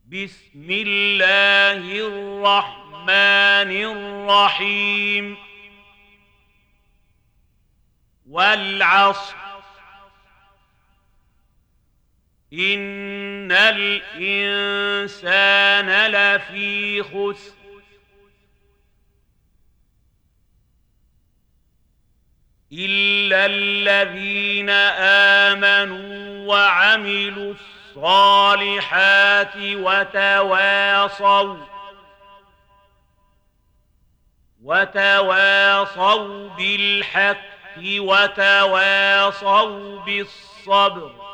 بسم الله الرحمن الرحيم والعصر إن الإنسان لفي خسر إلا الذين آمنوا وعملوا الصالحات وتواصوا بالحق وتواصوا بالصبر